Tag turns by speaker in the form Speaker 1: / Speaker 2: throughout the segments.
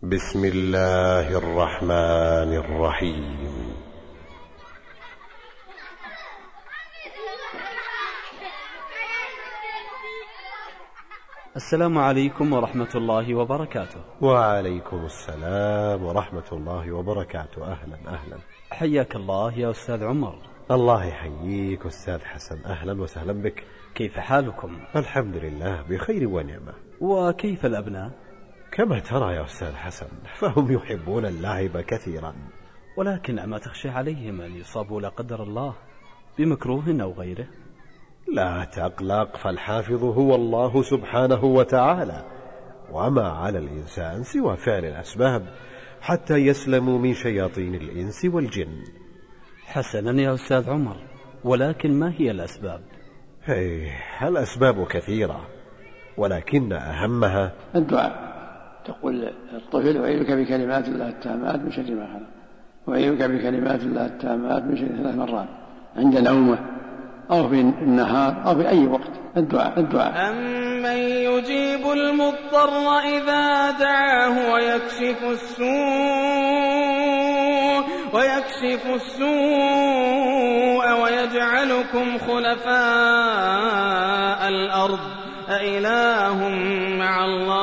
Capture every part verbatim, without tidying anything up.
Speaker 1: بسم الله الرحمن الرحيم.
Speaker 2: السلام عليكم ورحمة الله وبركاته.
Speaker 1: وعليكم السلام ورحمة الله وبركاته. أهلا أهلا،
Speaker 2: حياك الله يا أستاذ عمر.
Speaker 1: الله يحييك أستاذ حسن، أهلا وسهلا بك.
Speaker 2: كيف حالكم؟
Speaker 1: الحمد لله بخير ونعمة.
Speaker 2: وكيف الأبناء؟
Speaker 1: كما ترى يا أستاذ حسن، فهم يحبون اللعب كثيرا،
Speaker 2: ولكن أما تخشى عليهم أن يصابوا لا قدر الله بمكروه أو غيره؟
Speaker 1: لا تقلق، فالحافظ هو الله سبحانه وتعالى، وما على الإنسان سوى فعل الأسباب حتى يسلموا من شياطين الإنس والجن.
Speaker 2: حسنا يا أستاذ عمر، ولكن ما هي الأسباب؟
Speaker 1: هي الأسباب كثيرة، ولكن أهمها
Speaker 3: الدعاء. تقول الطفل: أعيذك بكلمات الله التامات من شر ما خلق، أعيذك بكلمات الله التامات من شر، ثلاث مرات عند نومه أو في النهار أو في أي وقت. الدعاء الدعاء
Speaker 4: أمن يجيب المضطر إذا دعاه ويكشف السوء ويكشف السوء ويجعلكم خلفاء الأرض أإله مع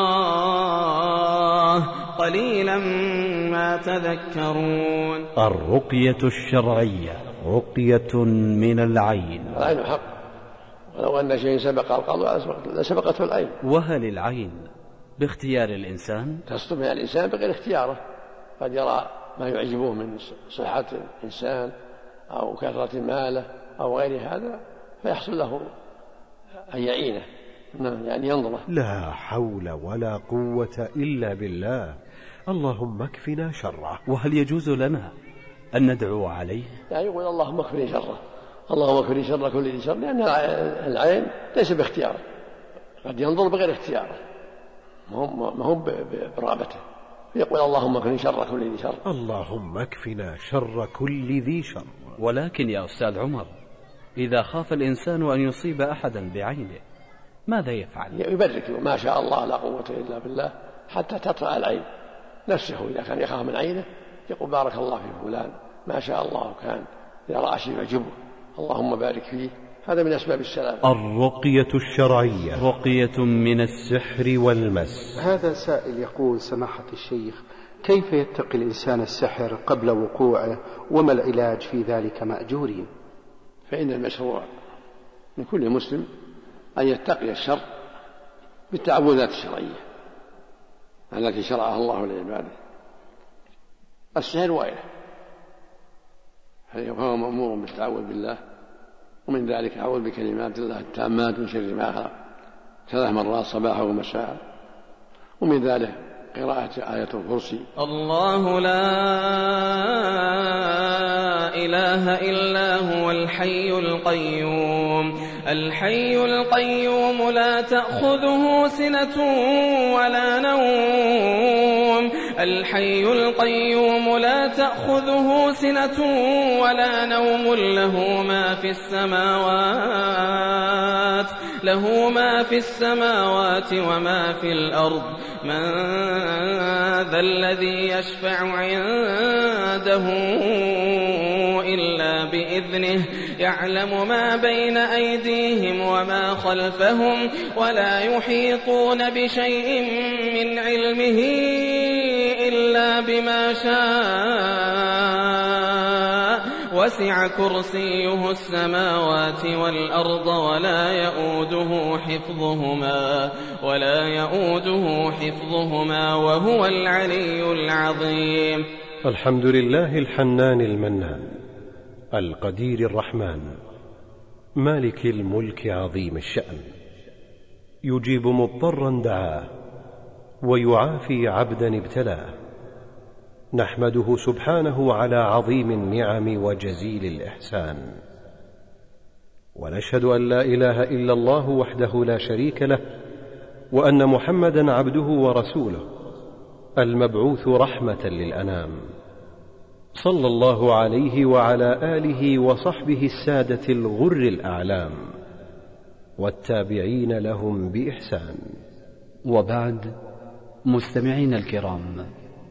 Speaker 4: الله قليلا ما تذكرون.
Speaker 2: الرقية الشرعية رقية من العين.
Speaker 3: العين حق، ولو أن شيء سبق القضاء لسبقته العين.
Speaker 2: وهل العين باختيار الإنسان؟
Speaker 3: تصدم من الإنسان بغير اختياره، قد يرى ما يعجبه من صحة الإنسان أو كثرة ماله أو غير هذا فيحصل له أن يعينه، يعني ينظره.
Speaker 1: لا حول ولا قوة إلا بالله، اللهم اكفنا شره.
Speaker 2: وهل يجوز لنا أن ندعو عليه؟
Speaker 3: يعني يقول: اللهم اكفني شره، اللهم اكفني شر كل ذي شر، لأن العين ليس باختياره، قد ينظر بغير اختياره، ما هو برغبته، يقول: اللهم اكفني شر كل ذي شر.
Speaker 1: اللهم اكفنا شر كل ذي شر.
Speaker 2: ولكن يا أستاذ عمر، إذا خاف الإنسان أن يصيب أحدا بعينه ماذا يفعل؟
Speaker 3: يبرك: ما شاء الله لا قوة إلا بالله، حتى تطرأ العين نفسه. إذا كان يخاف من عينه يقول: بارك الله في فلان، ما شاء الله كان، إذا رأى شيء يعجبه اللهم بارك فيه. هذا من أسباب السلام.
Speaker 1: الرقية الشرعية رقية من السحر والمس.
Speaker 5: هذا سائل يقول: سماحة الشيخ، كيف يتقي الإنسان السحر قبل وقوعه، وما العلاج في ذلك مأجورين؟
Speaker 3: فإن المشروع من كل مسلم أن يتقي الشر بالتعوذات الشرعية التي شرعها الله لعباده. السحر وغيره فهو مأمور بالتعوذ بالله، ومن ذلك أعوذ بكلمات الله التامات من شر ما خلق ثلاث مرات صباحا ومساء، ومن ذلك قراءة آية الكرسي.
Speaker 4: الله لا إله إلا هو الحي القيوم الحي القيوم لا تأخذه سنة ولا نوم الحي القيوم لا تأخذه سنة ولا نوم له ما في السماوات له ما في السماوات وما في الأرض من ذا الذي يشفع عنده إلا بإذنه يعلم ما بين أيديهم وما خلفهم ولا يحيطون بشيء من علمه إلا بما شاء وسع كرسيه السماوات والأرض ولا يؤوده حفظهما ولا يؤوده حفظهما وهو العلي العظيم.
Speaker 1: الحمد لله الحنان المنان القدير الرحمن مالك الملك عظيم الشأن، يجيب مضطرا دعاه ويعافي عبدا ابتلاه. نحمده سبحانه على عظيم النعم وجزيل الإحسان، ونشهد أن لا إله إلا الله وحده لا شريك له، وأن محمدا عبده ورسوله المبعوث رحمة للأنام، صلى الله عليه وعلى آله وصحبه السادة الغر الأعلام والتابعين لهم بإحسان.
Speaker 2: وبعد، مستمعين الكرام،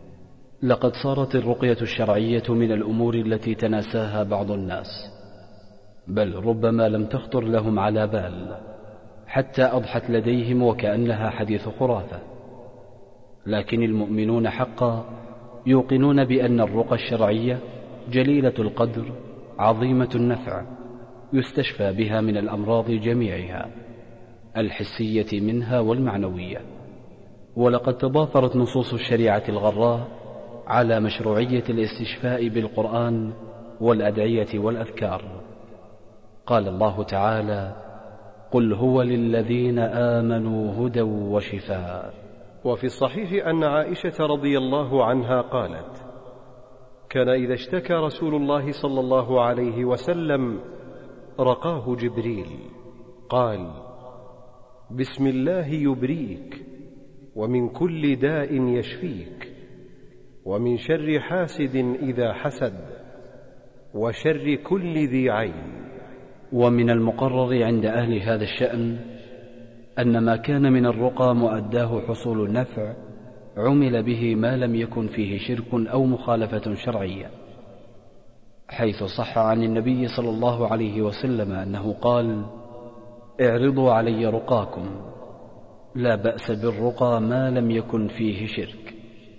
Speaker 2: لقد صارت الرقية الشرعية من الأمور التي تناساها بعض الناس، بل ربما لم تخطر لهم على بال حتى أضحت لديهم وكأنها حديث خرافة. لكن المؤمنون حقا يوقنون بأن الرقى الشرعية جليلة القدر عظيمة النفع، يستشفى بها من الأمراض جميعها، الحسية منها والمعنوية. ولقد تضافرت نصوص الشريعة الغراء على مشروعية الاستشفاء بالقرآن والأدعية والأذكار. قال الله تعالى: قل هو للذين آمنوا هدى وشفاء.
Speaker 1: وفي الصحيح أن عائشة رضي الله عنها قالت: كان إذا اشتكى رسول الله صلى الله عليه وسلم رقاه جبريل، قال: بسم الله يبريك، ومن كل داء يشفيك، ومن شر حاسد إذا حسد، وشر كل ذي عين.
Speaker 2: ومن المقرر عند أهل هذا الشأن أن ما كان من الرقى مؤداه حصول النفع عمل به ما لم يكن فيه شرك أو مخالفة شرعية، حيث صح عن النبي صلى الله عليه وسلم أنه قال: اعرضوا علي رقاكم، لا بأس بالرقى ما لم يكن فيه شرك.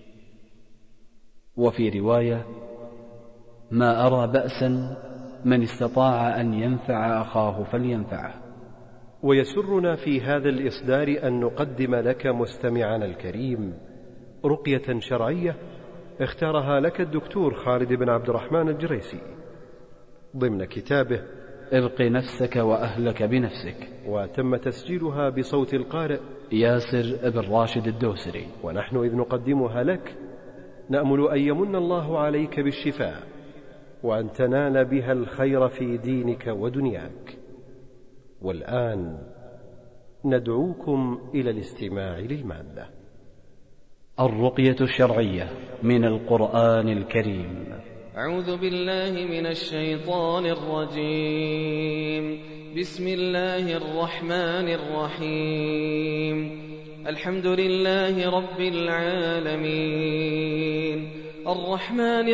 Speaker 2: وفي رواية: ما أرى بأسا من استطاع أن ينفع أخاه فلينفعه.
Speaker 1: ويسرنا في هذا الإصدار أن نقدم لك مستمعنا الكريم رقية شرعية اختارها لك الدكتور خالد بن عبد الرحمن الجريسي ضمن كتابه
Speaker 2: ارق نفسك وأهلك بنفسك،
Speaker 1: وتم تسجيلها بصوت القارئ
Speaker 2: ياسر بن راشد الدوسري.
Speaker 1: ونحن إذ نقدمها لك نأمل أن يمن الله عليك بالشفاء، وأن تنال بها الخير في دينك ودنياك. والآن ندعوكم إلى الاستماع للمادة.
Speaker 2: الرقية الشرعية من القرآن الكريم.
Speaker 4: أعوذ بالله من الشيطان الرجيم. بسم الله الرحمن الرحيم. الحمد لله رب العالمين، الرحمن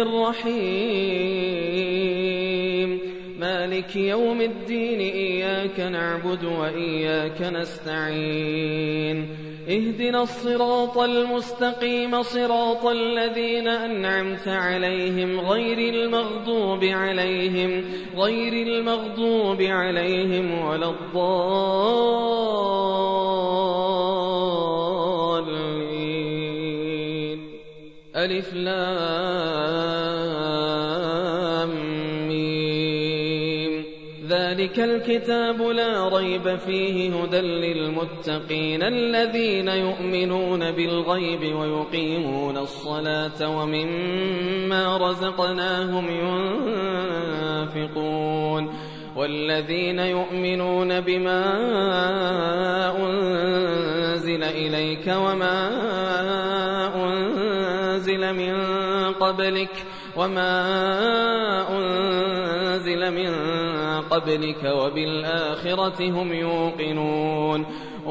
Speaker 4: الرحيم، مالك يوم الدين، إياك نعبد وإياك نستعين، اهدنا الصراط المستقيم، صراط الذين أنعمت عليهم، غير المغضوب عليهم غير المغضوب عليهم ولا الضالين. ألف لام ميم. ذلك الكتاب لا ريب فيه هدى للمتقين الذين يؤمنون بالغيب ويقيمون الصلاة ومما رزقناهم ينفقون، والذين يؤمنون بما أنزل إليك وما أنزل من قبلك وما أنزل من قبلك وبالآخرة هم يوقنون،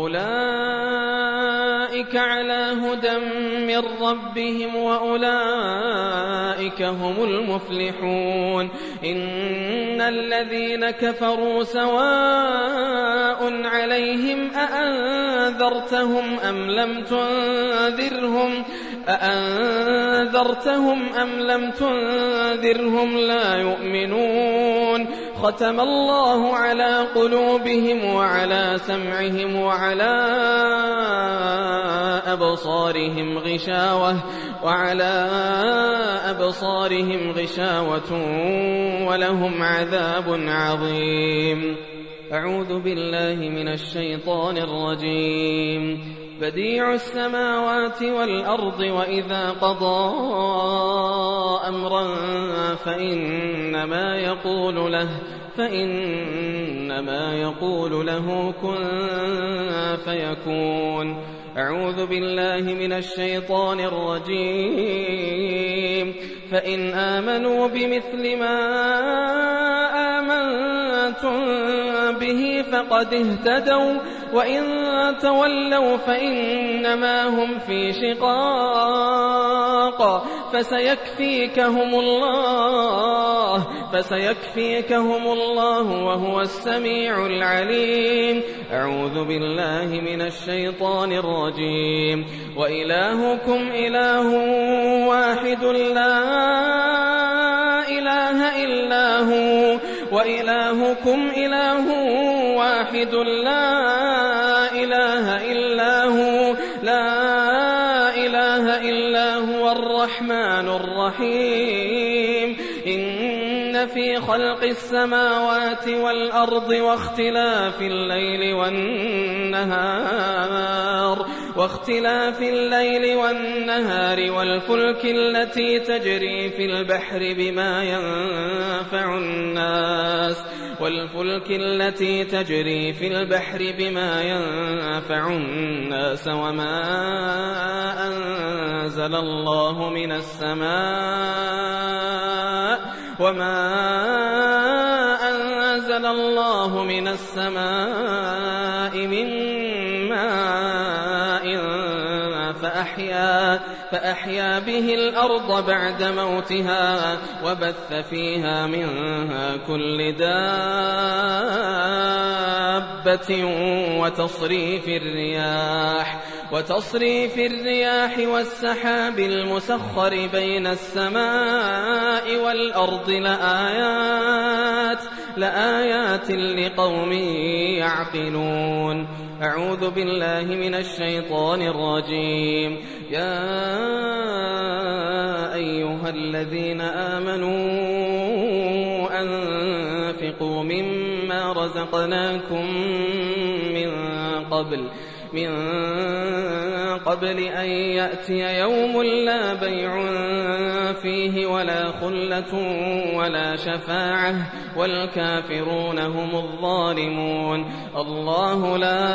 Speaker 4: أولئك على هدى من ربهم وأولئك هم المفلحون. إن الذين كفروا سواء عليهم أأنذرتهم أم لم تنذرهم أأنذرتهم أم لم تنذرهم لا يؤمنون. ختم الله على قلوبهم وعلى سمعهم وعلى أبصارهم غشاوة وعلى أبصارهم غشاوة ولهم عذاب عظيم. أعوذ بالله من الشيطان الرجيم. بديع السماوات والأرض، وإذا قضى أمرا فإنما يقول له فإنما يقول له كن فيكون. أعوذ بالله من الشيطان الرجيم. فإن آمنوا بمثل ما آمنتم به فقد اهتدوا، وإن تولوا فإنما هم في شقاق الحق فسيكفيكهم الله فسيكفيكهم الله وهو السميع العليم. أعوذ بالله من الشيطان الرجيم. وإلهكم إله واحد لا إله إلا هو وإلهكم إله واحد لا إله إلا هو لا إله إلا هو الرحمن الرحيم. إن في خلق السماوات والأرض واختلاف الليل والنهار واختلاف الليل والنهار والفلك التي تجري في البحر بما ينفع الناس والفلك التي تجري في البحر بما ينفع الناس وما أنزل الله من السماء وما أنزل الله من السماء من ماء فأحيا فأحيا به الأرض بعد موتها وبث فيها من كل دابة وتصريف الرياح وتصريف الرياح والسحاب المسخر بين السماء والأرض لآيات لآيات لقوم يعقلون. أعوذ بالله من الشيطان الرجيم. يا أيها الذين آمنوا أنفقوا مما رزقناكم من قبل من قبل أن يأتي يوم لا بيع فيه ولا خلة ولا شفاعة والكافرون هم الظالمون. الله لا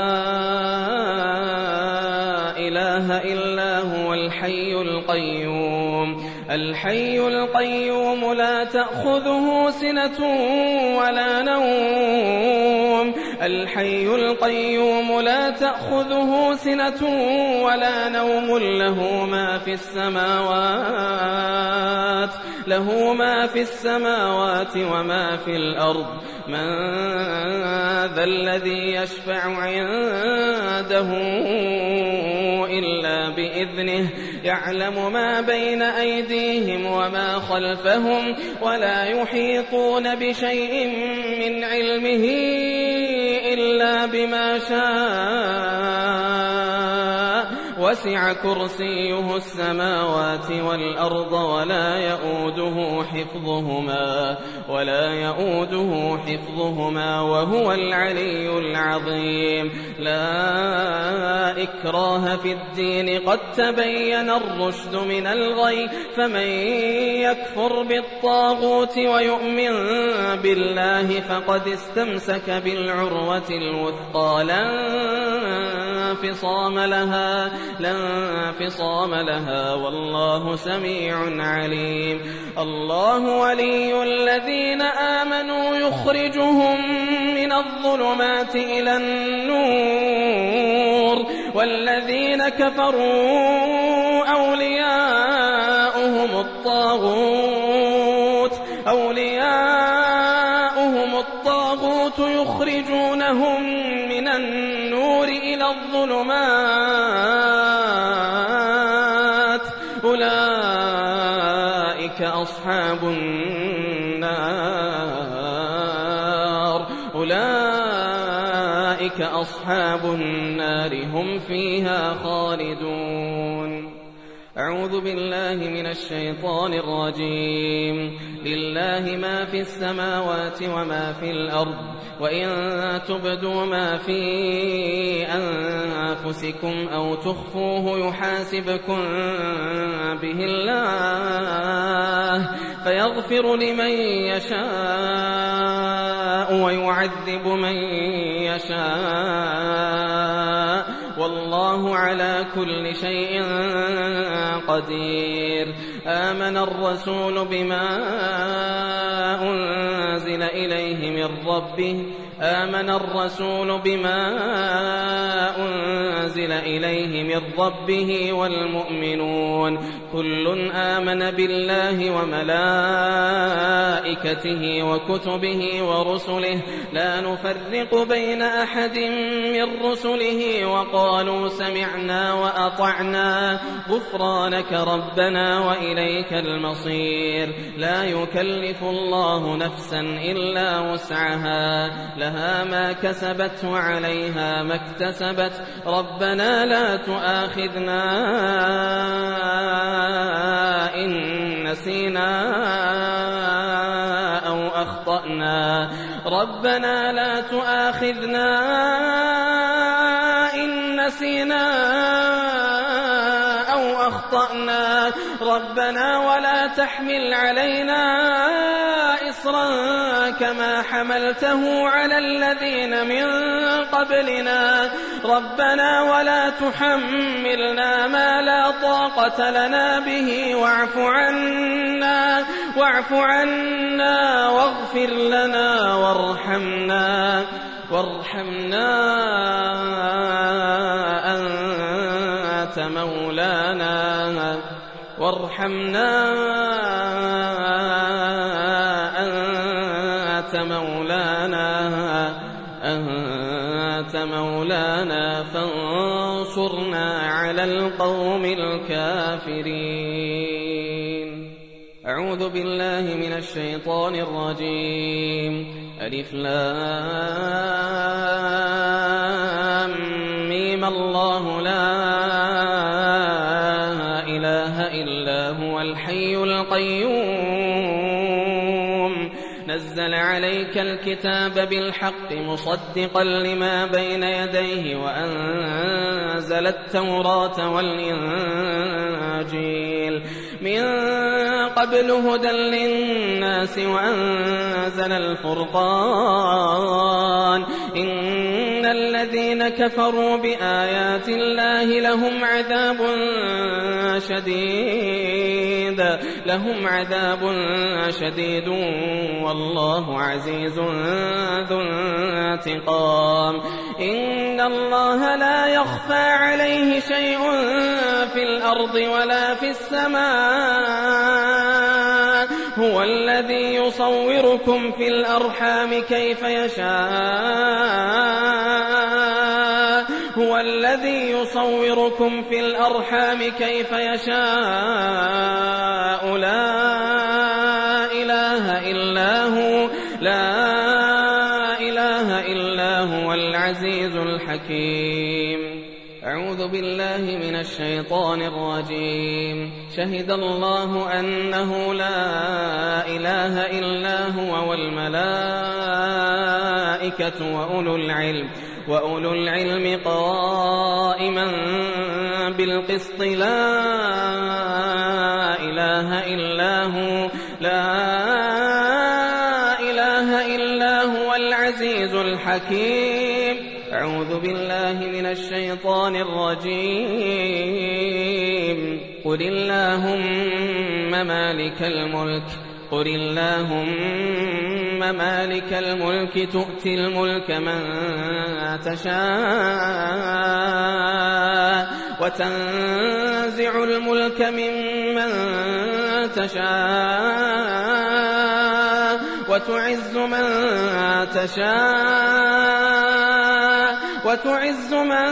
Speaker 4: إله إلا هو الحي القيوم الحي القيوم لا تأخذه سنة ولا نوم الحي القيوم لا تأخذه سنة ولا نوم له ما في السماوات له ما في السماوات وما في الأرض. من ذا الذي يشفع عنده إلا بإذنه يعلم ما بين أيديهم وما خلفهم ولا يحيطون بشيء من علمه إلا بما شاء وسع كرسيه السماوات والأرض ولا يؤوده حفظهما ولا يؤوده حفظهما وهو العلي العظيم. لا إكراه في الدين قد تبين الرشد من الغي فمن يكفر بالطاغوت ويؤمن بالله فقد استمسك بالعروة الوثقى لا انفصام لها لا انفصام لها والله سميع عليم. الله ولي الذين آمنوا يخرجهم من الظلمات إلى النور والذين كفروا أولياؤهم الطاغوت أولياؤهم الطاغوت يخرجونهم من النور إلى الظلمات أولئك أصحاب النار أولئك أصحاب النار هم فيها خالدون. أعوذ بالله من الشيطان الرجيم. لله ما في السماوات وما في الأرض وإن تبدوا ما في أنفسكم أو تخفوه يحاسبكم به الله فيغفر لمن يشاء ويعذب من يشاء والله على كل شيء قدير. آمن الرسول بما أنزل إليه من ربه آمن الرسول بما أنزل إليه من ربه والمؤمنون كل آمن بالله وملائكته وكتبه ورسله لا نفرق بين أحد من رسله وقالوا سمعنا وأطعنا غفرانك ربنا وإليك المصير لا يكلف الله نفسا إلا وسعها لها ما كسبت وعليها ما اكتسبت ربنا لا تؤاخذنا إن نسينا أو أخطأنا ربنا لا تؤاخذنا إن نسينا أو أخطأنا ربنا ولا تحمل علينا إصرا كما حملته على الذين من قبلنا ربنا ولا تحملنا ما لا طاقة لنا به واعف عنا واعف عنا واغفر لنا وارحمنا وارحمنا أنت مولانا وارحمنا أنت مولانا أنت مولانا فانصرنا على القوم الكافرين. أعوذ بالله من الشيطان الرجيم. ألف لام ميم الله لا إله إلا هو الحي القيوم نزل عليك الكتاب بالحق مصدقا لما بين يديه وأنزل التوراة والإنجيل من قبل هدى للناس وأنزل الفرقان إن الذين كفروا بآيات الله لهم عذاب شديد لهم عذاب شديد والله عزيز ذو انتقام. إن الله لا يخفى عليه شيء في الأرض ولا في السماء هو الذي يصوركم في الأرحام كيف يشاء هو الذي يصوركم في الأرحام كيف يشاء لا إله إلا هو لا إله إلا هو العزيز الحكيم. أعوذ بالله من الشيطان الرجيم. شهد الله أنه لا إله إلا هو والملائكة وأولو العلم وأولو العلم قائما بالقسط لا إله إلا هو لا إله إلا هو العزيز الحكيم. أعوذ بالله من الشيطان الرجيم. قل اللهم مالك الملك قل اللهم مالك الملك تؤتي الملك من تشاء وتنزع الملك ممن تشاء وتعز من تشاء وتعز من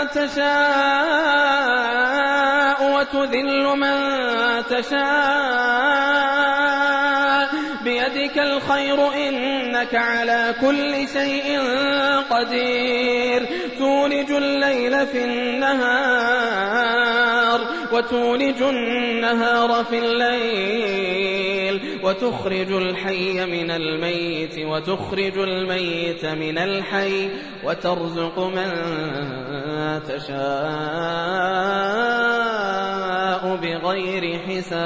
Speaker 4: تشاء وتذل من تشاء بيدك الخير إنك على كل شيء قدير. تولج الليل في النهار وتولج النهار في الليل وتخرج الحي من الميت وتخرج الميت من الحي وترزق من تشاء بغير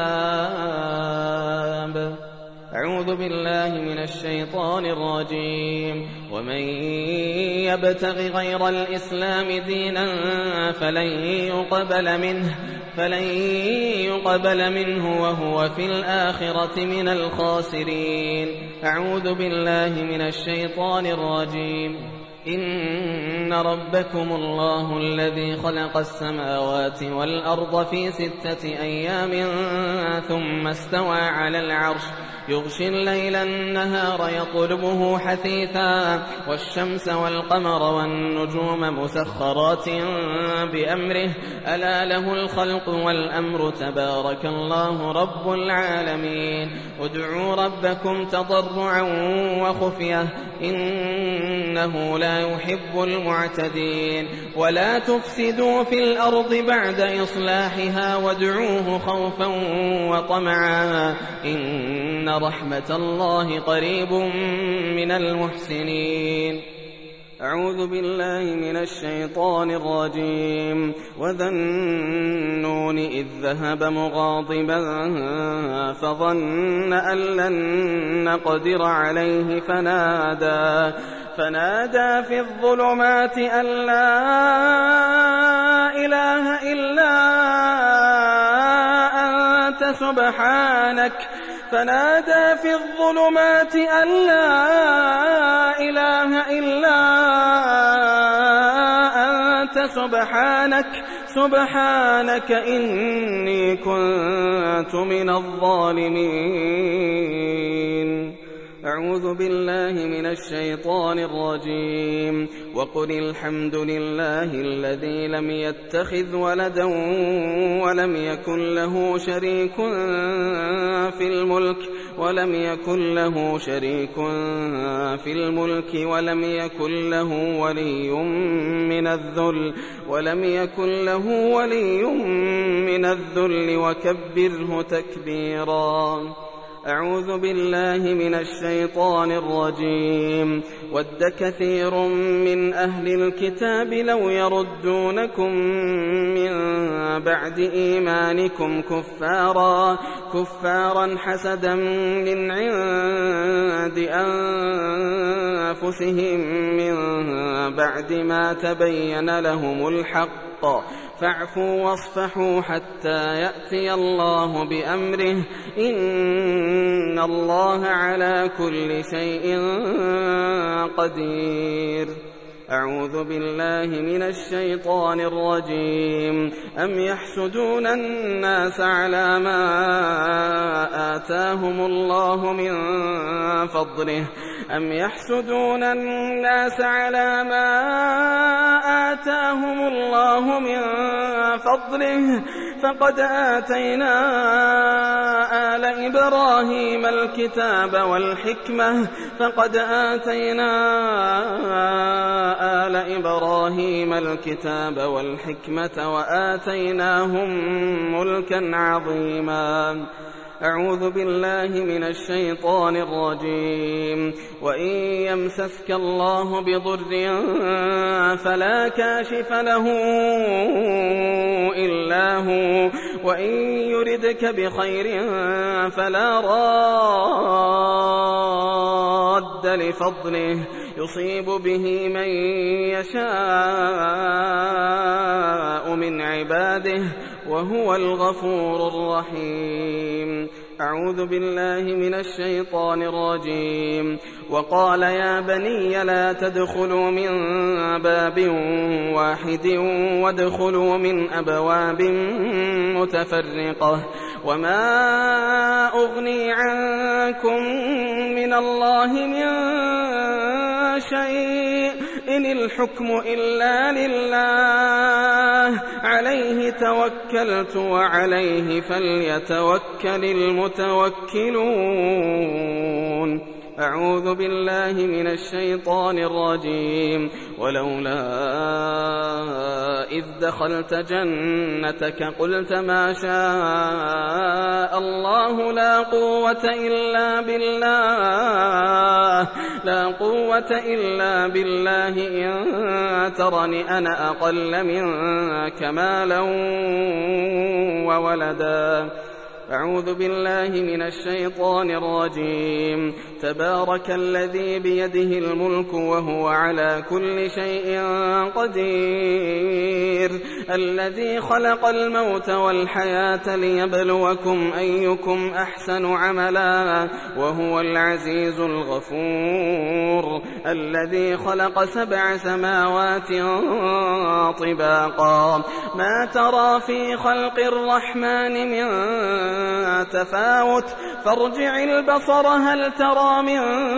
Speaker 4: حساب. أعوذ بالله من الشيطان الرجيم. ومن يبتغ غير الإسلام دينا فلن يقبل منه فلن قبل منه وهو في الآخرة من الخاسرين. أعوذ بالله من الشيطان الرجيم. إن ربكم الله الذي خلق السماوات والأرض في ستة أيام ثم استوى على العرش يغشي الليل النهار يطلبه حثيثا والشمس والقمر والنجوم مسخرات بأمره ألا له الخلق والأمر تبارك الله رب العالمين. ادعوا ربكم تضرعا وخفية إنه لا يحب المعتدين. ولا تفسدوا في الأرض بعد إصلاحها وادعوه خوفا وطمعا إن رحمة الله قريب من المحسنين. أعوذ بالله من الشيطان الرجيم. وذا النون إذ ذهب مغاضبا فظن أن لن نقدر عليه فنادى فنادى في الظلمات أن لا إله إلا أنت سبحانك فنادى في الظلمات أن لا إله إلا أنت سبحانك سبحانك إني كنت من الظالمين. أعوذ بالله من الشيطان الرجيم. وقل الحمد لله الذي لم يتخذ ولدا ولم يكن له شريك في الملك ولم يكن له شريك في الملك ولم يكن له ولي من الذل ولم يكن له ولي من الذل وكبره تكبيرا. أعوذ بالله من الشيطان الرجيم. ود كثير من أهل الكتاب لو يردونكم من بعد إيمانكم كفارا كفارا حسدا من عند أنفسهم من بعد ما تبين لهم الحق فاعفوا واصفحوا حتى يأتي الله بأمره إن الله على كل شيء قدير. أعوذ بالله من الشيطان الرجيم. أم يحسدون الناس على ما آتاهم الله من فضله أم يحسدون الناس على ما آتاهم الله من فضله فقد آتينا آل إبراهيم الكتاب والحكمة فقد آتينا آل إبراهيم الكتاب والحكمة وآتيناهم ملكا عظيما. أعوذ بالله من الشيطان الرجيم. وإن يمسسك الله بضر فلا كاشف له إلا هو وإن يردك بخير فلا راد لفضله يصيب به من يشاء من عباده وهو الغفور الرحيم. أعوذ بالله من الشيطان الرجيم. وقال يا بني لا تدخلوا من باب واحد وادخلوا من أبواب متفرقة وما أغني عنكم من الله من شيء إن الحكم إلا لله عليه توكلت وعليه فليتوكل المتوكلون. أعوذ بالله من الشيطان الرجيم. ولولا إذ دخلت جنتك قلت ما شاء الله لا قوة إلا بالله لا قوة إلا بالله إن ترني أنا أقل منك مالا وولدا أعوذ بالله من الشيطان الرجيم. تبارك الذي بيده الملك وهو على كل شيء قدير، الذي خلق الموت والحياة ليبلوكم أيكم أحسن عملا وهو العزيز الغفور، الذي خلق سبع سماوات طباقا ما ترى في خلق الرحمن من تفاوت فارجع البصر هل ترى من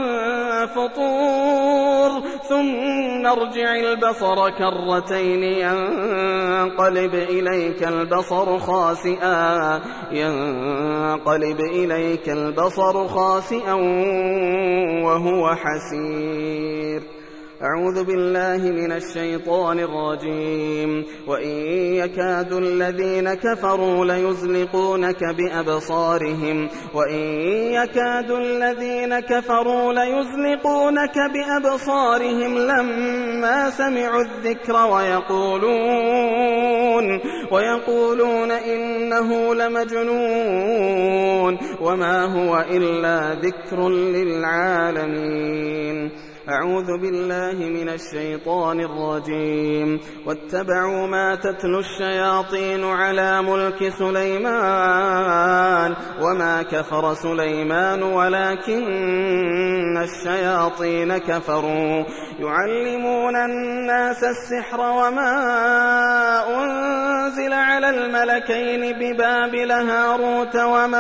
Speaker 4: فطور ثم ارجع البصر كرتين ينقلب إليك البصر خاسئا ينقلب إليك البصر خاسئا وهو حسير. أعوذ بالله من الشيطان الرجيم. وإن يكاد الذين كفروا ليزلقونك بأبصارهم وإن يكاد الذين كفروا ليزلقونك بأبصارهم لما سمعوا الذكر ويقولون ويقولون إنه لمجنون وما هو إلا ذكر للعالمين. أعوذ بالله من الشيطان الرجيم. واتبعوا ما تتلو الشياطين على ملك سليمان وما كفر سليمان ولكن الشياطين كفروا يعلمون الناس السحر وما أنزل على الملكين ببابل هاروت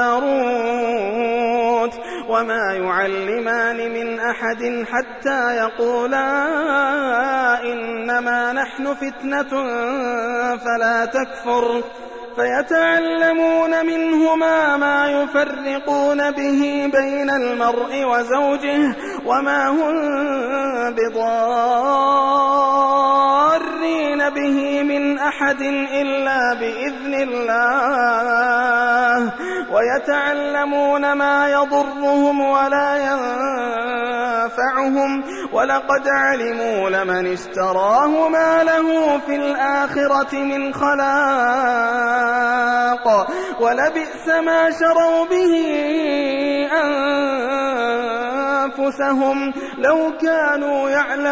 Speaker 4: وماروت وما يعلمان من أحد حتى يقولا إنما نحن فتنة فلا تكفر فيتعلمون منهما ما يفرقون به بين المرء وزوجه وما هم بضارين به من أحد إلا بإذن الله ويتعلمون ما يضرهم ولا ينفعهم ولقد علموا لمن اشتراه ما له في الآخرة من خلاق ولبئس ما شروا به أنفسهم لو كانوا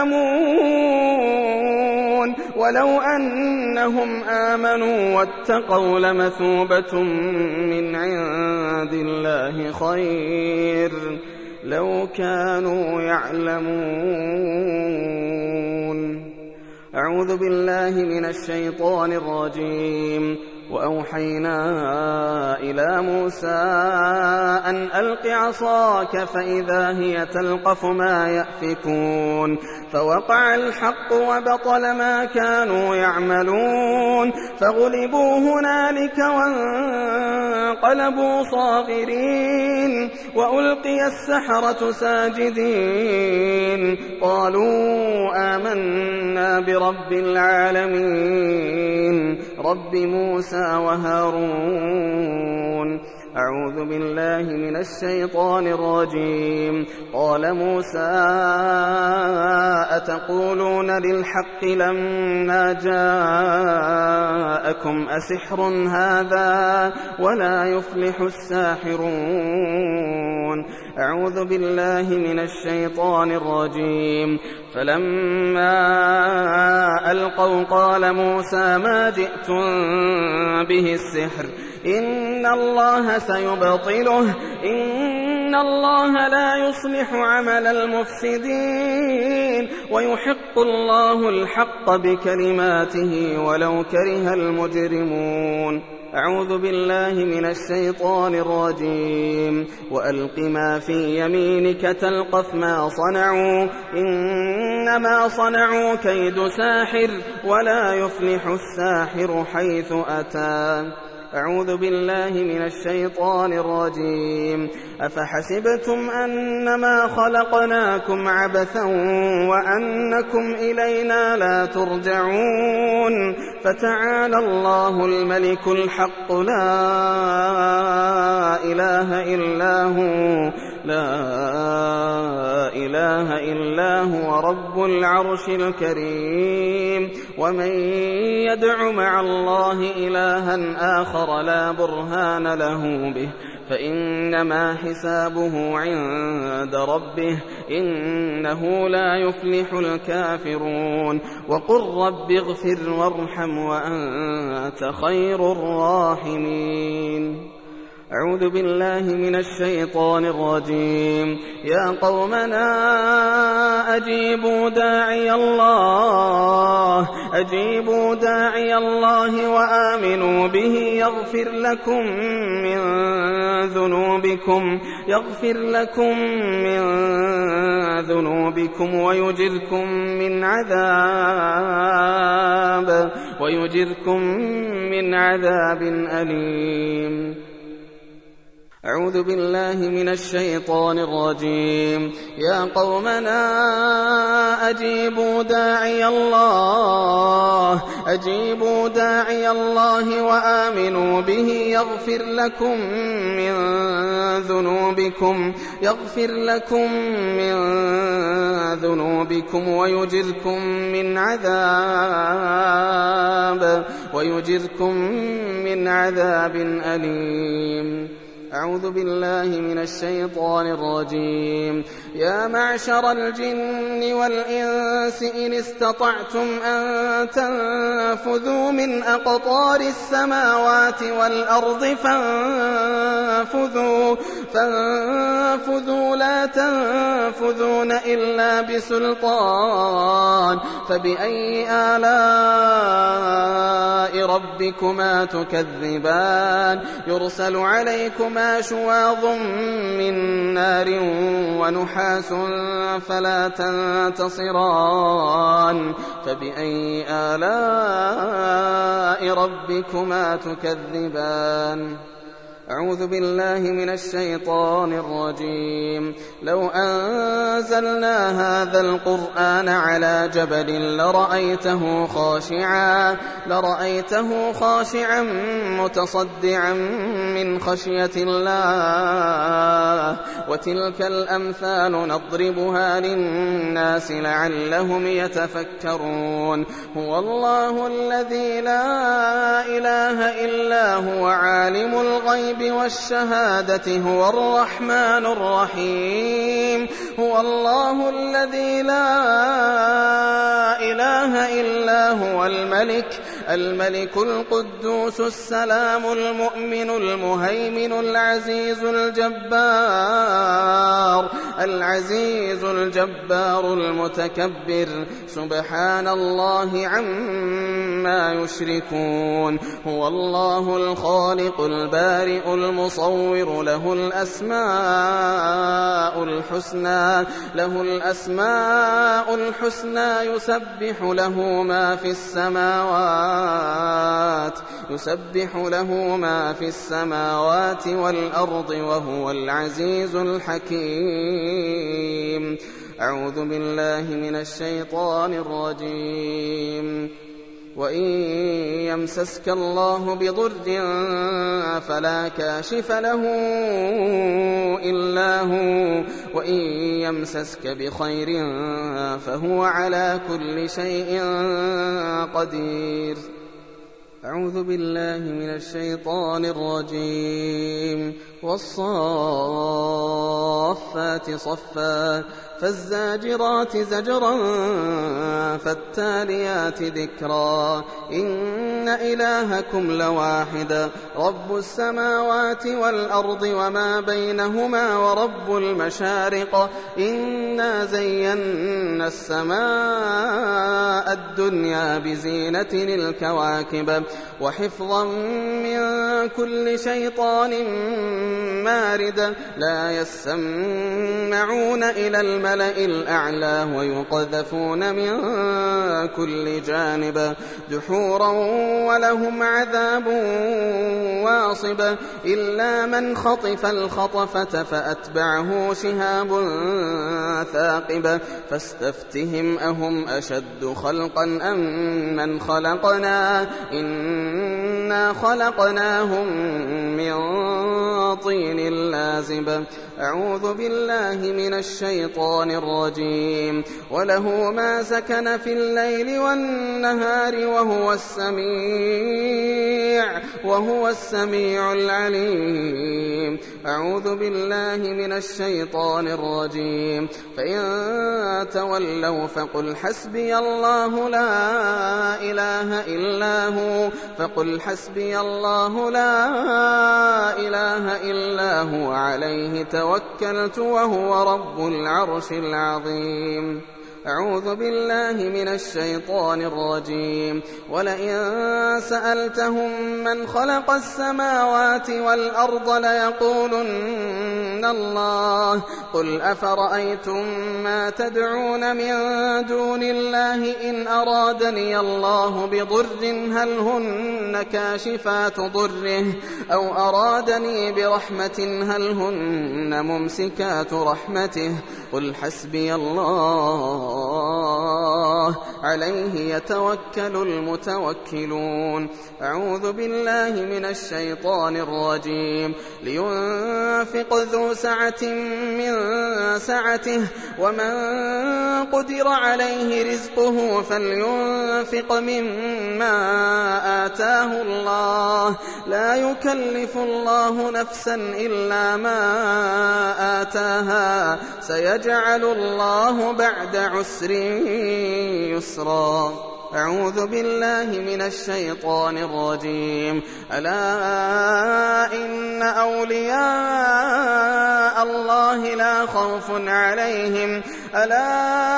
Speaker 4: يعلمون ولو أنهم آمنوا واتقوا لمثوبة من عند الله خير لو كانوا يعلمون. أعوذ بالله من الشيطان الرجيم. وأوحينا إلى موسى أن ألق عصاك فإذا هي تلقف ما يأفكون فوقع الحق وبطل ما كانوا يعملون فغلبوا هنالك وانقلبوا صاغرين وألقي السحرة ساجدين قالوا آمنا برب العالمين رب موسى وهارون. أعوذ بالله من الشيطان الرجيم. قال موسى أتقولون للحق لما جاءكم أسحر هذا ولا يفلح الساحرون. أعوذ بالله من الشيطان الرجيم. فلما ألقوا قال موسى ما جئتم به السحر إن الله سيبطله إن الله لا يصلح عمل المفسدين ويحق الله الحق بكلماته ولو كره المجرمون. أعوذ بالله من الشيطان الرجيم. وألق ما في يمينك تلقف ما صنعوا إنما صنعوا كيد ساحر ولا يفلح الساحر حيث أتى. أعوذ بالله من الشيطان الرجيم. أفحسبتم أنما خلقناكم عبثا وأنكم إلينا لا ترجعون فتعالى الله الملك الحق لا إله إلا هو لا إله إلا هو رب العرش الكريم. ومن يدع مع الله إلها آخر لا برهان له به فإنما حسابه عند ربه إنه لا يفلح الكافرون. وقل رب اغفر وارحم وأنت خير الراحمين. أعوذ بالله من الشيطان الرجيم. يا قومنا أجيبوا داعي الله أجيبوا داعي الله وآمنوا به يغفر لكم من ذنوبكم يغفر لكم من ذنوبكم ويجركم من عذاب ويجركم من عذاب أليم. أعوذ بالله من الشيطان الرجيم. يا قومنا أجيبوا داعي الله أجيبوا داعي الله وآمنوا به يغفر لكم من ذنوبكم يغفر لكم من ذنوبكم ويجركم من عذاب ويجركم من عذاب أليم. أعوذ بالله من الشيطان الرجيم. يا معشر الجن والإنس إن استطعتم أن تنفذوا من أقطار السماوات والأرض فانفذوا فانفذوا لا تنفذون إلا بسلطان. فبأي آلاء ربكما تكذبان؟ يرسل عليكما شواظ من نار ونحاس فلا تنتصران. فبأي آلاء ربكما تكذبان؟ أعوذ بالله من الشيطان الرجيم. لو أنزلنا هذا القرآن على جبل لرأيته خاشعا لرأيته خاشعا متصدعا من خشية الله. وتلك الأمثال نضربها للناس لعلهم يتفكرون. هو الله الذي لا إله إلا هو عالم الغيب والشهادة هو الرحمن الرحيم. هو الله الذي لا إله إلا هو الملك الملك القدوس السلام المؤمن المهيمن العزيز الجبار العزيز الجبار المتكبر. سبحان الله عما يشركون. هو الله الخالق البارئ المصور له الأسماء الحسنى له الأسماء الحسنى يسبح له ما في السماوات يسبح له ما في السماوات والأرض وهو العزيز الحكيم. أعوذ بالله من الشيطان الرجيم. وإن يمسسك الله بضر فلا كاشف له إلا هو وإن يمسسك بخير فهو على كل شيء قدير. أعوذ بالله من الشيطان الرجيم. والصافات صفا فالزاجرات زجرا فالتاليات ذكرا. إن إلهكم لواحد رب السماوات والأرض وما بينهما ورب المشارق. إنا زينا السماء الدنيا بزينة الكواكب وحفظا من كل شيطان مارد. لا يسمعون إلى الملأ الأعلى ويقذفون من كل جانب دحورا ولهم عذاب واصب. إلا من خطف الخطفة فأتبعه شهاب ثاقب. فاستفتهم أهم أشد خلقا أم من خلقنا إنا خلقناهم من طين لازب. كاذب. أعوذ بالله من الشيطان الرجيم. وله ما سكن في الليل والنهار وهو السميع وهو السميع العليم. أعوذ بالله من الشيطان الرجيم. فإن تولوا فقل حسبي الله لا إله إلا هو فقل حسبي الله لا إله إلا هو عليه توكلت وهو رب العرش العظيم. أعوذ بالله من الشيطان الرجيم. ولئن سألتهم من خلق السماوات والأرض ليقولن الله. قل أفرأيتم ما تدعون من دون الله إن أرادني الله بضر هل هن كاشفات ضره أو أرادني برحمة هل هن ممسكات رحمته. قل حسبي الله عليه يتوكل المتوكلون. أعوذ بالله من الشيطان الرجيم. لينفق ذو سعة من سعته ومن قدر عليه رزقه فلينفق مما آتاه الله لا يكلف الله نفسا إلا ما آتاها سيجعل الله بعد عسر يسرا. أعوذ بالله من الشيطان الرجيم. ألا إن أولياء الله لا خوف عليهم ألا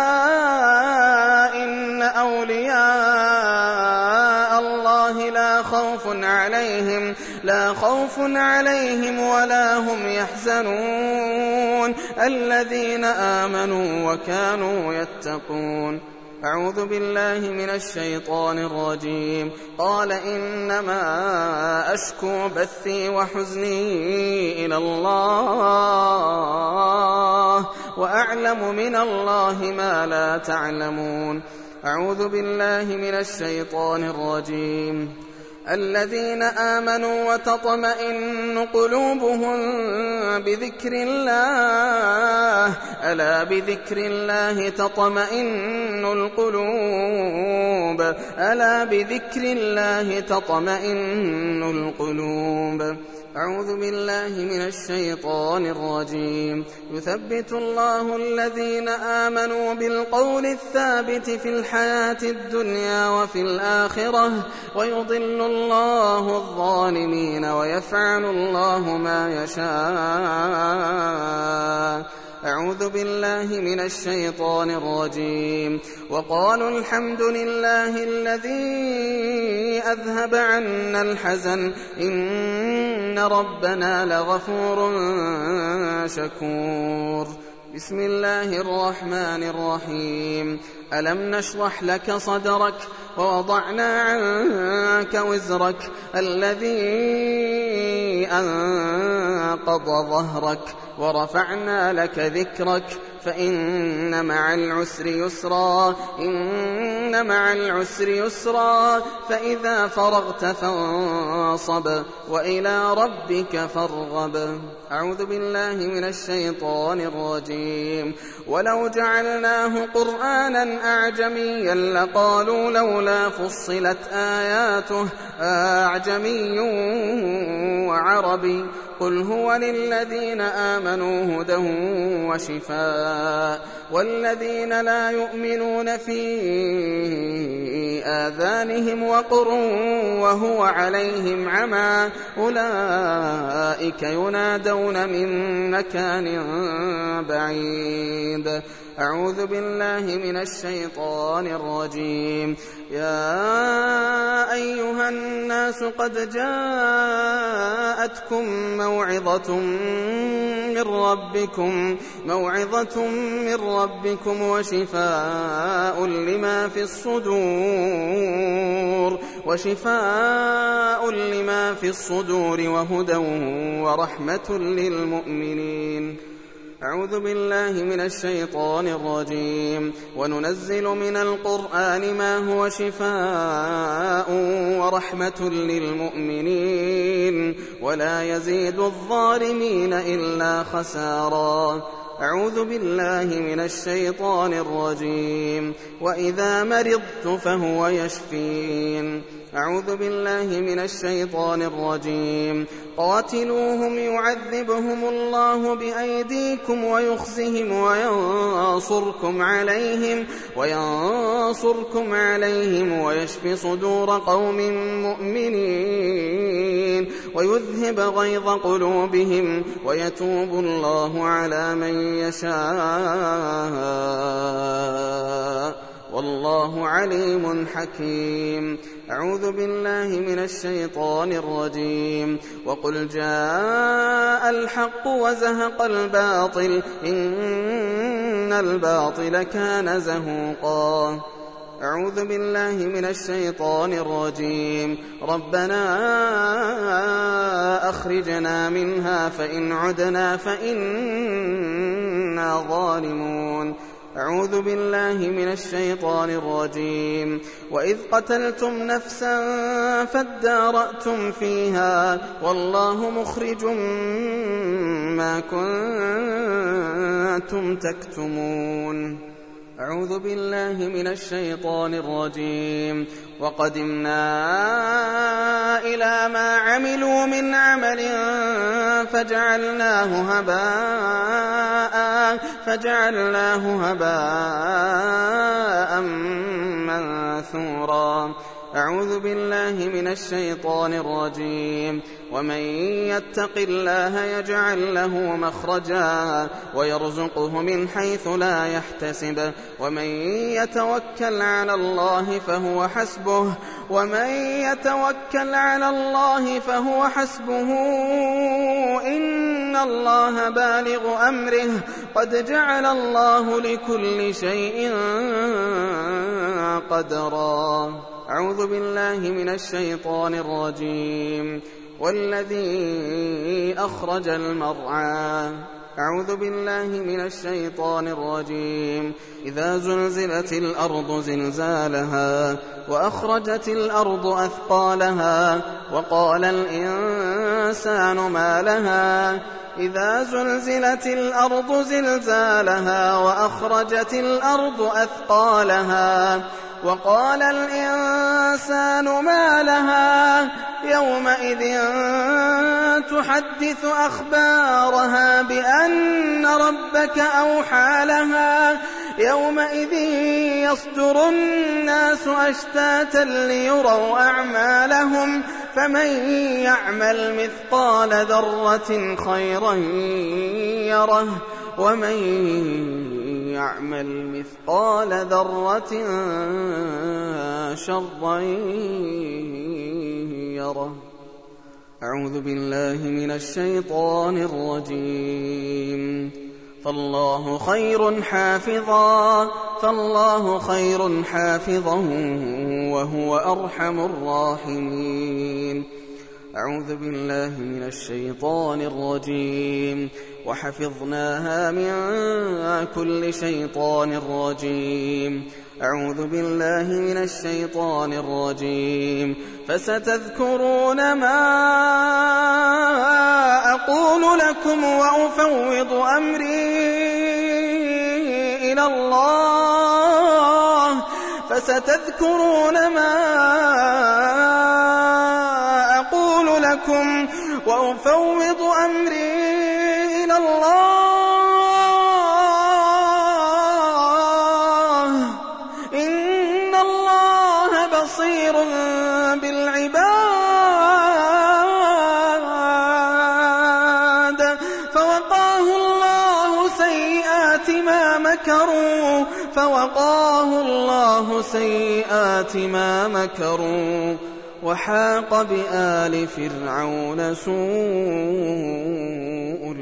Speaker 4: إن أولياء الله لا خوف عليهم لا خوف عليهم ولا هم يحزنون الذين آمنوا وكانوا يتقون. أعوذ بالله من الشيطان الرجيم. قال إنما أشكو بثي وحزني إلى الله وأعلم من الله ما لا تعلمون. أعوذ بالله من الشيطان الرجيم. الذين آمنوا وتطمئن قلوبهم بذكر الله ألا بذكر الله تطمئن القلوب ألا بذكر الله تطمئن القلوب. أعوذ بالله من الشيطان الرجيم. يثبت الله الذين آمنوا بالقول الثابت في الحياة الدنيا وفي الآخرة ويضل الله الظالمين ويفعل الله ما يشاء. أعوذ بالله من الشيطان الرجيم. وقالوا الحمد لله الذي أذهب عنا الحزن إن ربنا لغفور شكور. بسم الله الرحمن الرحيم. ألم نشرح لك صدرك ووضعنا عنك وزرك الذي أنقض ظهرك ورفعنا لك ذكرك فإن مع العسر يسرا إن مع العسر يسرا فإذا فرغت فانصب وإلى ربك فارغب. أعوذ بالله من الشيطان الرجيم. ولو جعلناه قرآنا أعجميا لقالوا لولا فصلت آياته أعجمي وعربي قل هو للذين آمنوا هدى وشفاء والذين لا يؤمنون في آذانهم وقر وهو عليهم عمى أولئك ينادون من مكان بعيد. أعوذ بالله من الشيطان الرجيم. يا أيها الناس قد جاءتكم موعظة من ربكم موعظة من ربكم وشفاء لما في الصدور وشفاء لما في الصدور وهدى ورحمة للمؤمنين. أعوذ بالله من الشيطان الرجيم. وننزل من القرآن ما هو شفاء ورحمة للمؤمنين ولا يزيد الظالمين إلا خسارا. أعوذ بالله من الشيطان الرجيم. وإذا مرضت فهو يشفين. أعوذ بالله من الشيطان الرجيم. قاتلوهم يعذبهم الله بأيديكم ويخزهم وينصركم عليهم وينصركم عليهم ويشف صدور قوم مؤمنين ويذهب غيظ قلوبهم ويتوب الله على من يشاء والله عليم حكيم. أعوذ بالله من الشيطان الرجيم. وقل جاء الحق وزهق الباطل إن الباطل كان زهوقا. أعوذ بالله من الشيطان الرجيم. ربنا أخرجنا منها فإن عدنا فإنا ظالمون. أعوذ بالله من الشيطان الرجيم. وإذ قتلتم نفسا فادارأتم فيها والله مخرج ما كنتم تكتمون. أعوذ بالله من الشيطان الرجيم. وقدمنا إلى ما عملوا من عمل فجعلناه هباء فجعلناه هباء منثورا. أعوذ بالله من الشيطان الرجيم. ومن يتق الله يجعل له مخرجا ويرزقه من حيث لا يحتسب ومن يتوكل على الله فهو حسبه ومن يتوكل على الله فهو حسبه إن الله بالغ أمره قد جعل الله لكل شيء قدرا. أعوذ بالله من الشيطان الرجيم. والذي أخرج المرعى. أعوذ بالله من الشيطان الرجيم. إذا زلزلت الأرض زلزالها وأخرجت الأرض أثقالها وقال الإنسان ما لها إذا زلزلت الأرض زلزالها وأخرجت الأرض أثقالها وقال الإنسان ما لها يومئذ تحدث أخبارها بأن ربك أوحى لها يومئذ يصدر الناس أشتاتا ليروا أعمالهم فمن يعمل مثقال ذرة خيرا يره ومن يعمل مثقال ذرة شرا يره. أعوذ بالله من الشيطان الرجيم. فالله خير حافظا فالله خير حافظا وهو أرحم الراحمين. أعوذ بالله من الشيطان الرجيم. وحفظناها من كل شيطان رجيم. أعوذ بالله من الشيطان الرجيم. فستذكرون ما أقول لكم وأفوض أمري إلى الله فستذكرون ما أقول لكم وأفوض أمري إلى الله إن الله بصير بالعباد. فوقاه الله سيئات ما مكروا فوقاه الله سيئات ما مكروا وحاق بآل فرعون سوء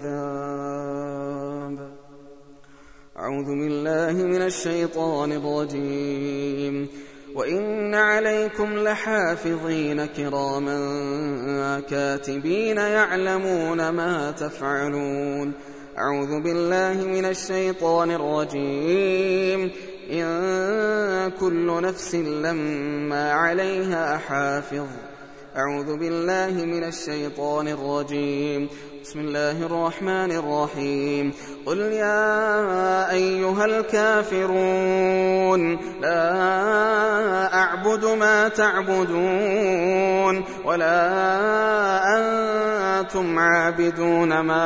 Speaker 4: العذاب. أعوذ بالله من الشيطان الرجيم. وإن عليكم لحافظين كراما كاتبين يعلمون ما تفعلون. أعوذ بالله من الشيطان الرجيم. إن كل نفس لما عليها حافظ. أعوذ بالله من الشيطان الرجيم. بسم الله الرحمن الرحيم. قل يا أيها الكافرون لا أعبد ما تعبدون ولا أنتم عابدون ما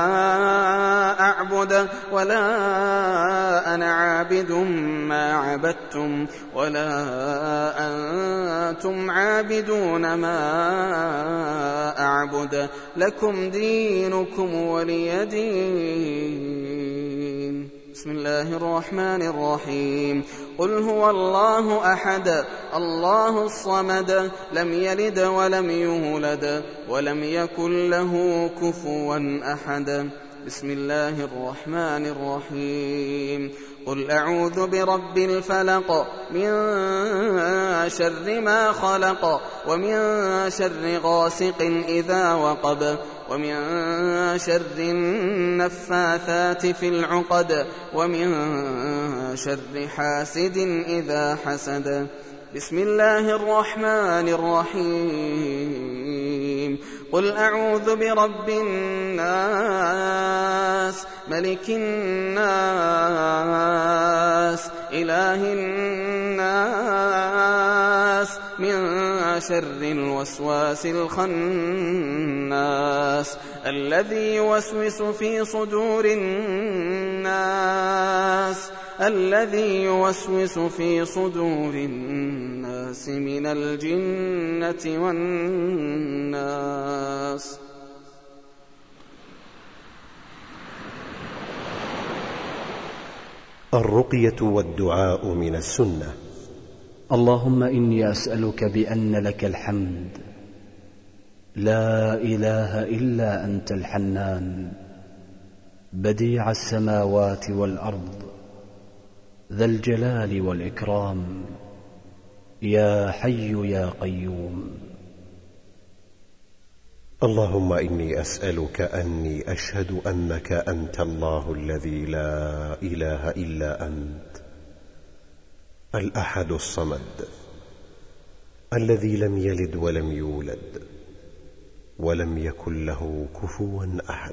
Speaker 4: أعبد ولا أنا عابد ما عبدتم ولا أنتم عابدون ما أعبد لكم دينكم ولي دين. بسم الله الرحمن الرحيم. قل هو الله أحد الله الصمد لم يلد ولم يولد ولم يكن له كفوا أحد. بسم الله الرحمن الرحيم. قل أعوذ برب الفلق من شر ما خلق ومن شر غاسق إذا وقب ومن شر النفاثات في العقد ومن شر حاسد إذا حسد. بسم الله الرحمن الرحيم. قل أعوذ برب الناس ملك الناس إله الناس من شر الوسواس الخناس الذي يوسوس في صدور الناس الذي يوسوس في صدور الناس من الجنة والناس.
Speaker 1: الرقية والدعاء من السنة.
Speaker 2: اللهم إني أسألك بأن لك الحمد لا إله إلا أنت الحنان بديع السماوات والأرض ذا الجلال والإكرام يا حي يا قيوم.
Speaker 1: اللهم إني أسألك أني أشهد أنك أنت الله الذي لا إله إلا أنت الأحد الصمد الذي لم يلد ولم يولد ولم يكن له كفوا أحد.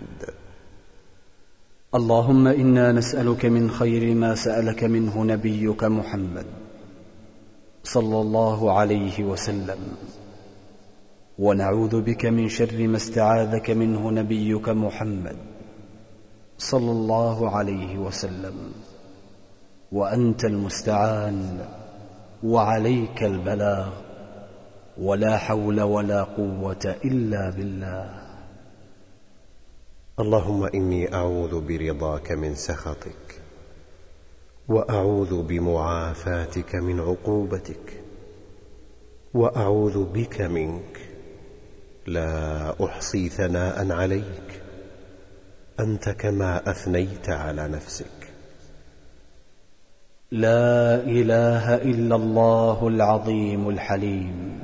Speaker 2: اللهم إنا نسألك من خير ما سألك منه نبيك محمد صلى الله عليه وسلم ونعوذ بك من شر ما استعاذك منه نبيك محمد صلى الله عليه وسلم وأنت المستعان وعليك البلاغ ولا حول ولا قوة إلا بالله.
Speaker 1: اللهم إني أعوذ برضاك من سخطك وأعوذ بمعافاتك من عقوبتك وأعوذ بك منك لا أحصي ثناء عليك أنت كما أثنيت على نفسك.
Speaker 2: لا إله إلا الله العظيم الحليم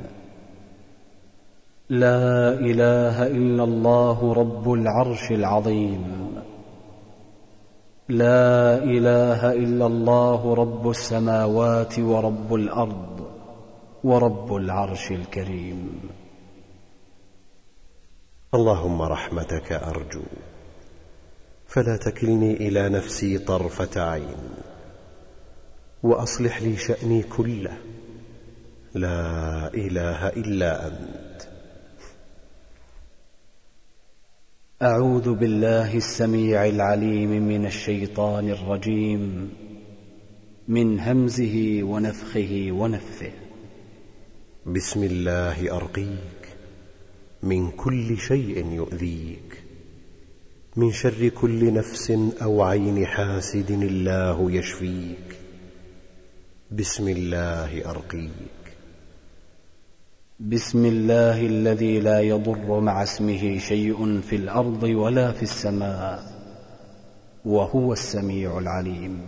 Speaker 2: لا إله إلا الله رب العرش العظيم لا إله إلا الله رب السماوات ورب الأرض ورب العرش الكريم.
Speaker 1: اللهم رحمتك أرجو فلا تكلني إلى نفسي طرفة عين وأصلح لي شأني كله لا إله إلا أنت.
Speaker 2: أعوذ بالله السميع العليم من الشيطان الرجيم من همزه ونفخه ونفثه.
Speaker 1: بسم الله أرقيك من كل شيء يؤذيك من شر كل نفس أو عين حاسد الله يشفيك. بسم الله أرقيك.
Speaker 2: بسم الله الذي لا يضر مع اسمه شيء في الأرض ولا في السماء وهو السميع العليم.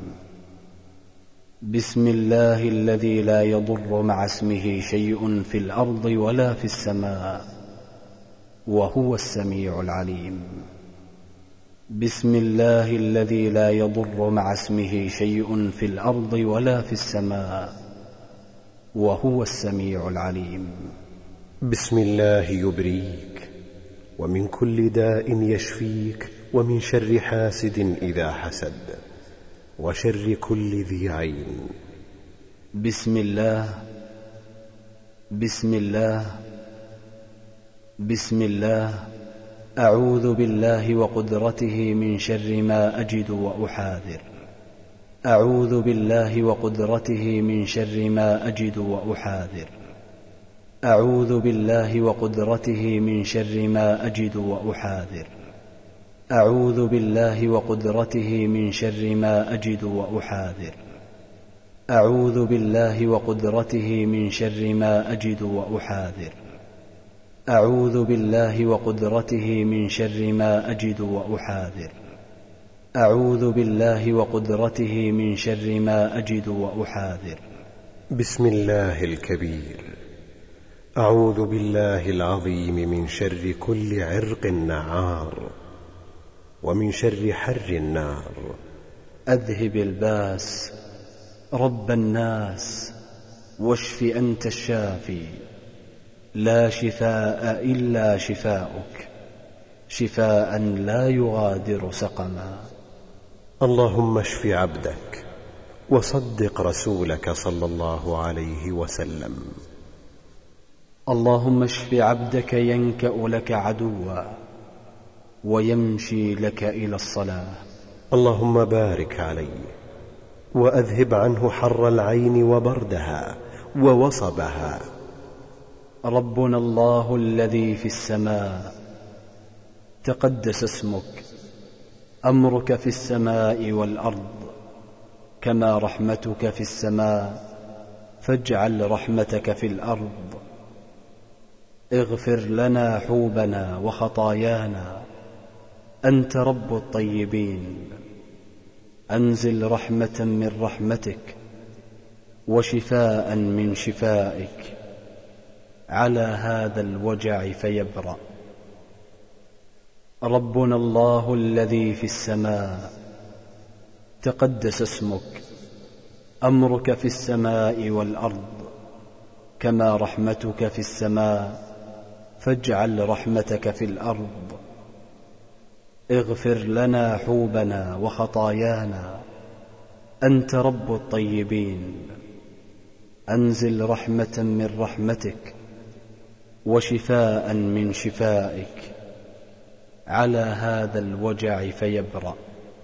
Speaker 2: بسم الله الذي لا يضر مع اسمه شيء في الأرض ولا في السماء وهو السميع العليم. بسم الله الذي لا يضر مع اسمه شيء في الأرض ولا في السماء وهو السميع العليم.
Speaker 1: بسم الله يبريك ومن كل داء يشفيك ومن شر حاسد إذا حسد وشر كل ذي عين.
Speaker 2: بسم الله بسم الله بسم الله أعوذ بالله وقدرته من شر ما أجد وأحاذر. أعوذ بالله وقدرته من شر ما أجد وأحاذر. أعوذ بالله وقدرته من شر ما أجد وأحاذر. أعوذ بالله وقدرته من شر ما أجد وأحاذر. أعوذ بالله وقدرته من شر ما أجد وأحاذر. أعوذ بالله وقدرته من شر ما أجد وأحاذر. أعوذ بالله وقدرته من شر ما أجد وأحاذر.
Speaker 1: بسم الله الكبير. أعوذ بالله العظيم من شر كل عرق نعار ومن شر حر النار.
Speaker 2: أذهب الباس رب الناس واشف أنت الشافي لا شفاء إلا شفاؤك شفاء لا يغادر سقما.
Speaker 1: اللهم اشف عبدك وصدق رسولك صلى الله عليه وسلم.
Speaker 2: اللهم اشف عبدك ينكأ لك عدوا ويمشي لك إلى الصلاة.
Speaker 1: اللهم بارك عليه وأذهب عنه حر العين وبردها ووصبها.
Speaker 2: ربنا الله الذي في السماء تقدس اسمك. أمرك في السماء والأرض كما رحمتك في السماء فاجعل رحمتك في الأرض. اغفر لنا حوبنا وخطايانا أنت رب الطيبين. أنزل رحمة من رحمتك وشفاء من شفائك على هذا الوجع فيبرأ. ربنا الله الذي في السماء تقدس اسمك. أمرك في السماء والأرض كما رحمتك في السماء فاجعل رحمتك في الأرض. اغفر لنا حوبنا وخطايانا أنت رب الطيبين. أنزل رحمة من رحمتك وشفاء من شفائك على هذا الوجع فيبرأ.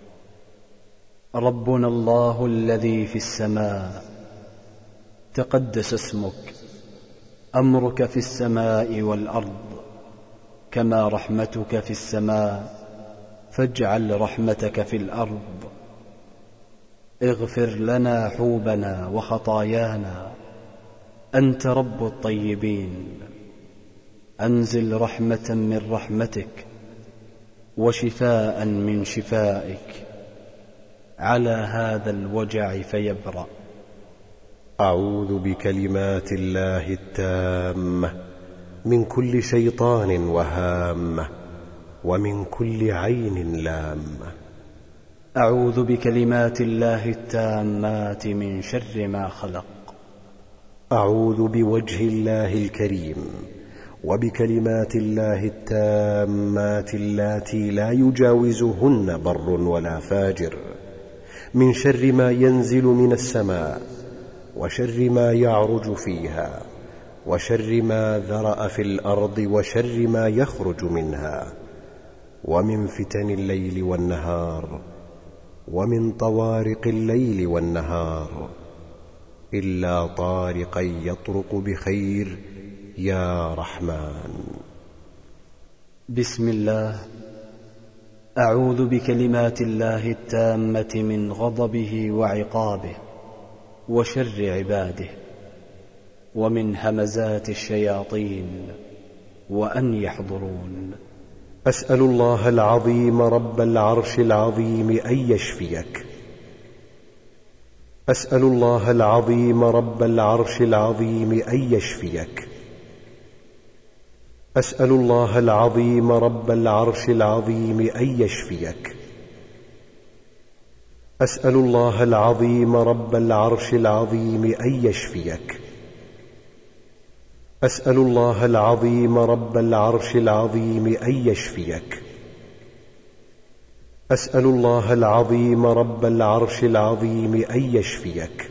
Speaker 2: ربنا الله الذي في السماء تقدس اسمك. أمرك في السماء والأرض كما رحمتك في السماء فاجعل رحمتك في الأرض. اغفر لنا حوبنا وخطايانا أنت رب الطيبين. أنزل رحمة من رحمتك وشفاء من شفائك على هذا الوجع فيبرأ.
Speaker 1: أعوذ بكلمات الله التامة من كل شيطان وهامة ومن كل عين لامة.
Speaker 2: أعوذ بكلمات الله التامات من شر ما خلق.
Speaker 1: أعوذ بوجه الله الكريم وبكلمات الله التامات اللاتي لا يجاوزهن بر ولا فاجر من شر ما ينزل من السماء وشر ما يعرج فيها وشر ما ذرأ في الأرض وشر ما يخرج منها ومن فتن الليل والنهار ومن طوارق الليل والنهار إلا طارقا يطرق بخير يا رحمن.
Speaker 2: بسم الله. أعوذ بكلمات الله التامة من غضبه وعقابه وشر عباده ومن همزات الشياطين وأن يحضرون.
Speaker 1: أسأل الله العظيم رب العرش العظيم أن يشفيك. أسأل الله العظيم رب العرش العظيم أن يشفيك. أسأل الله العظيم رب العرش العظيم أن يشفيك. أسأل الله العظيم رب العرش العظيم أن يشفيك. أسأل الله العظيم رب العرش العظيم أن يشفيك. أسأل الله العظيم رب العرش العظيم أن يشفيك.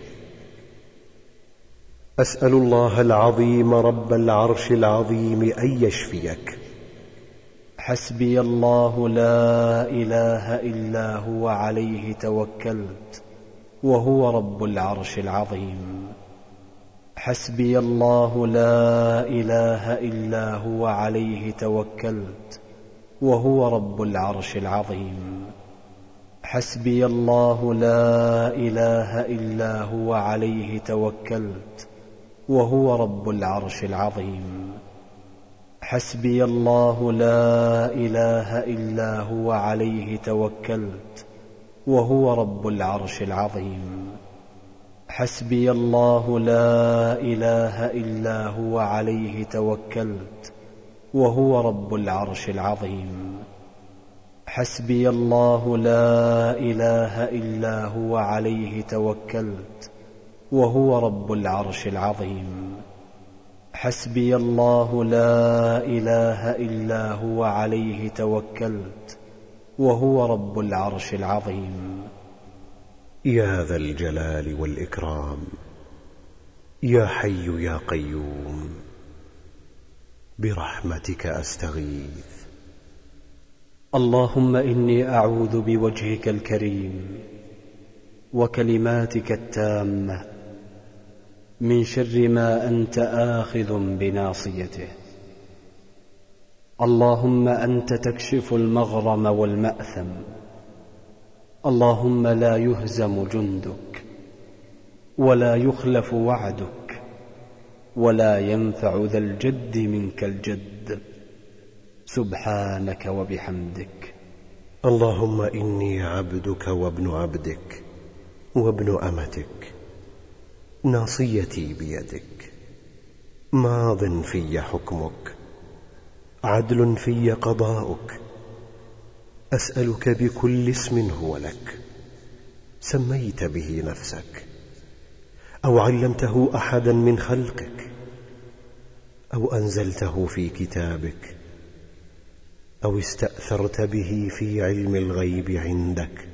Speaker 1: أسأل الله العظيم رب العرش العظيم أن يشفيك.
Speaker 2: حسبي الله لا إله إلا هو عليه توكلت وهو رب العرش العظيم. حسبي الله لا إله إلا هو عليه توكلت وهو رب العرش العظيم. حسبي الله لا إله إلا هو عليه توكلت وهو رب العرش العظيم. حسبي الله لا إله إلا هو عليه توكلت وهو رب العرش العظيم. حسبي الله لا إله إلا هو عليه توكلت وهو رب العرش العظيم. حسبي الله لا إله إلا هو عليه توكلت وهو رب العرش العظيم. حسبي الله لا إله إلا هو عليه توكلت وهو رب العرش العظيم.
Speaker 1: يا ذا الجلال والإكرام، يا حي يا قيوم، برحمتك أستغيث.
Speaker 2: اللهم إني أعوذ بوجهك الكريم وكلماتك التامة من شر ما أنت آخذ بناصيته. اللهم أنت تكشف المغرم والمأثم. اللهم لا يهزم جندك ولا يخلف وعدك ولا ينفع ذا الجد منك الجد، سبحانك وبحمدك.
Speaker 1: اللهم إني عبدك وابن عبدك وابن أمتك، ناصيتي بيدك، ماض في حكمك، عدل في قضاؤك. أسألك بكل اسم هو لك سميت به نفسك أو علمته أحدا من خلقك أو أنزلته في كتابك أو استأثرت به في علم الغيب عندك،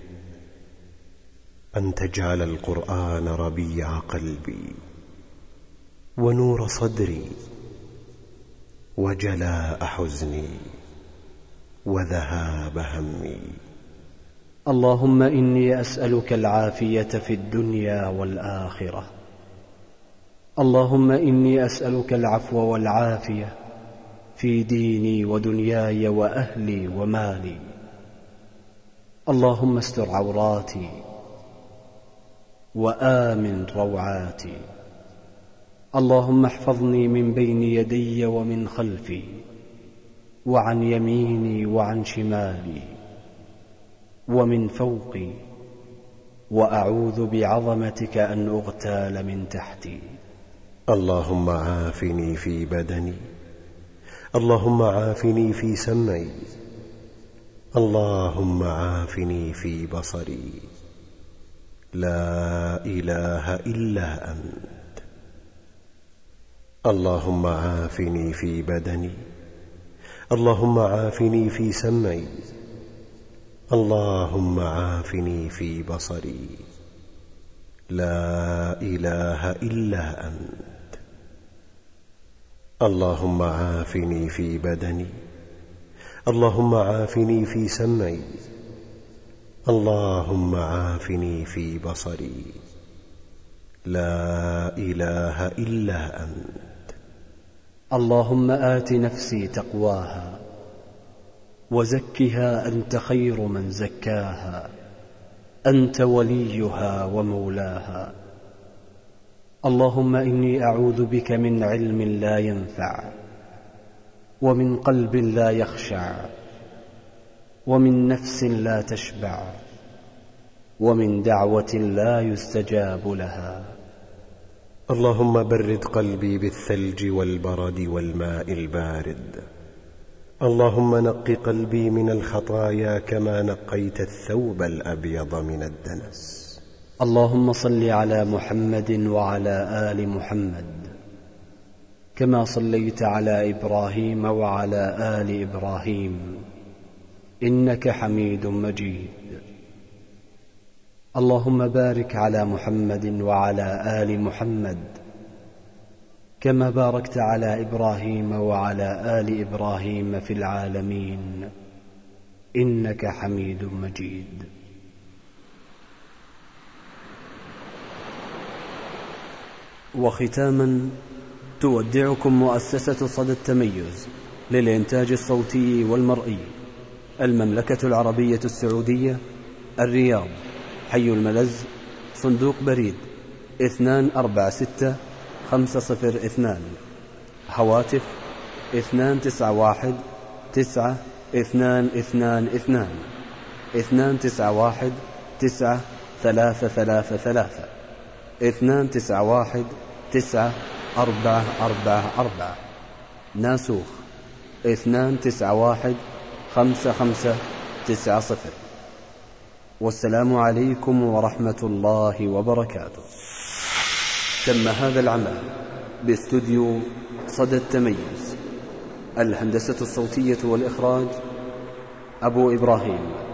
Speaker 1: أن تجعل القرآن ربيع قلبي ونور صدري وجلاء حزني وذهاب همي.
Speaker 2: اللهم إني أسألك العافية في الدنيا والآخرة. اللهم إني أسألك العفو والعافية في ديني ودنياي وأهلي ومالي. اللهم استر عوراتي وآمن روعاتي. اللهم احفظني من بين يدي ومن خلفي وعن يميني وعن شمالي ومن فوقي، وأعوذ بعظمتك أن أغتال من تحتي.
Speaker 1: اللهم عافني في بدني، اللهم عافني في سمعي، اللهم عافني في بصري. لا إله إلا أنت. اللهم عافني في بدني، اللهم عافني في سمعي، اللهم عافني في بصري. لا إله إلا أنت. اللهم عافني في بدني، اللهم عافني في سمعي، اللهم عافني في بصري. لا إله إلا أنت.
Speaker 2: اللهم آت نفسي تقواها وزكها أنت خير من زكاها، أنت وليها ومولاها. اللهم إني أعوذ بك من علم لا ينفع ومن قلب لا يخشع ومن نفس لا تشبع ومن دعوة لا يستجاب لها.
Speaker 1: اللهم برد قلبي بالثلج والبرد والماء البارد،
Speaker 6: اللهم نق قلبي من الخطايا كما نقيت الثوب الأبيض من الدنس.
Speaker 2: اللهم صل على محمد وعلى آل محمد كما صليت على إبراهيم وعلى آل إبراهيم إنك حميد مجيد. اللهم بارك على محمد وعلى آل محمد كما باركت على إبراهيم وعلى آل إبراهيم في العالمين إنك حميد مجيد. وختاما تودعكم مؤسسة صدى التميز للإنتاج الصوتي والمرئي، المملكة العربية السعودية، الرياض، حي الملز، صندوق بريد اثنان أربعة ستة خمسة صفر اثنان، هواتف اثنان تسعة واحد تسعة اثنان اثنان اثنان اثنان تسعة واحد تسعة ثلاثة ثلاثة ثلاثة اثنان تسعة واحد تسعة أربعة أربعة أربعة، ناسوخ اثنان تسعة واحد خمسة خمسة تسعة صفر. والسلام عليكم ورحمة الله وبركاته. تم هذا العمل باستوديو صدى التميز، الهندسة الصوتية والإخراج أبو إبراهيم.